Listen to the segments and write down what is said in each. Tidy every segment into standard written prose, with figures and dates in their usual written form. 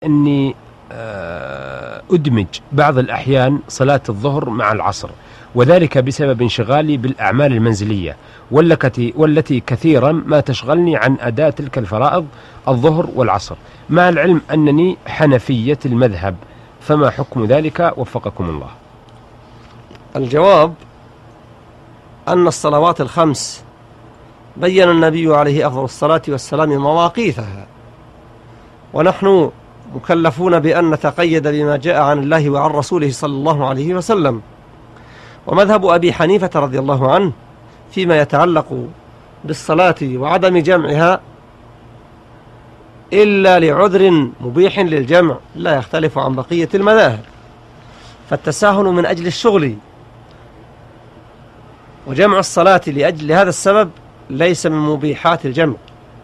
أني أدمج بعض الأحيان صلاة الظهر مع العصر، وذلك بسبب انشغالي بالأعمال المنزلية والتي كثيرا ما تشغلني عن أداء تلك الفرائض الظهر والعصر، مع العلم أنني حنفية المذهب، فما حكم ذلك وفقكم الله؟ الجواب أن الصلوات الخمس بين النبي عليه أفضل الصلاة والسلام مواقيتها، ونحن مكلفون بأن نتقيد بما جاء عن الله وعن رسوله صلى الله عليه وسلم. ومذهب أبي حنيفة رضي الله عنه فيما يتعلق بالصلاة وعدم جمعها إلا لعذر مبيح للجمع لا يختلف عن بقية المذاهب، فالتساهل من أجل الشغل وجمع الصلاة لأجل هذا السبب ليس من مبيحات الجمع،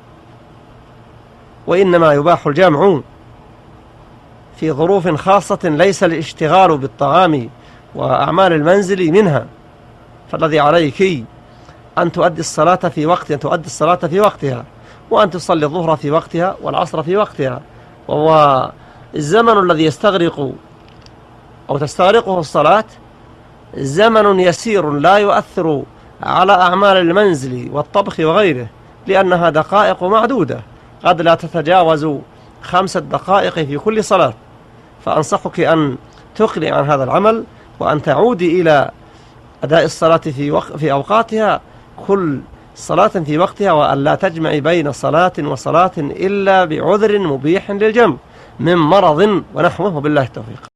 وإنما يباح الجمع في ظروف خاصة ليس الاشتغال بالطعام وأعمال المنزل منها. فالذي عليك أن تؤدي الصلاة في وقتها، وأن تصلي الظهر في وقتها والعصر في وقتها، وهو الزمن الذي يستغرق أو تستغرقه الصلاة زمن يسير لا يؤثر على أعمال المنزل والطبخ وغيره، لأنها دقائق معدودة قد لا تتجاوز 5 دقائق في كل صلاة. فأنصحك أن تقلع عن هذا العمل، وأن تعودي إلى أداء الصلاة في أوقاتها، كل صلاة في وقتها، وأن لا تجمع بين صلاة وصلاة إلا بعذر مبيح للجمع من مرض ونحوه، بالله التوفيق.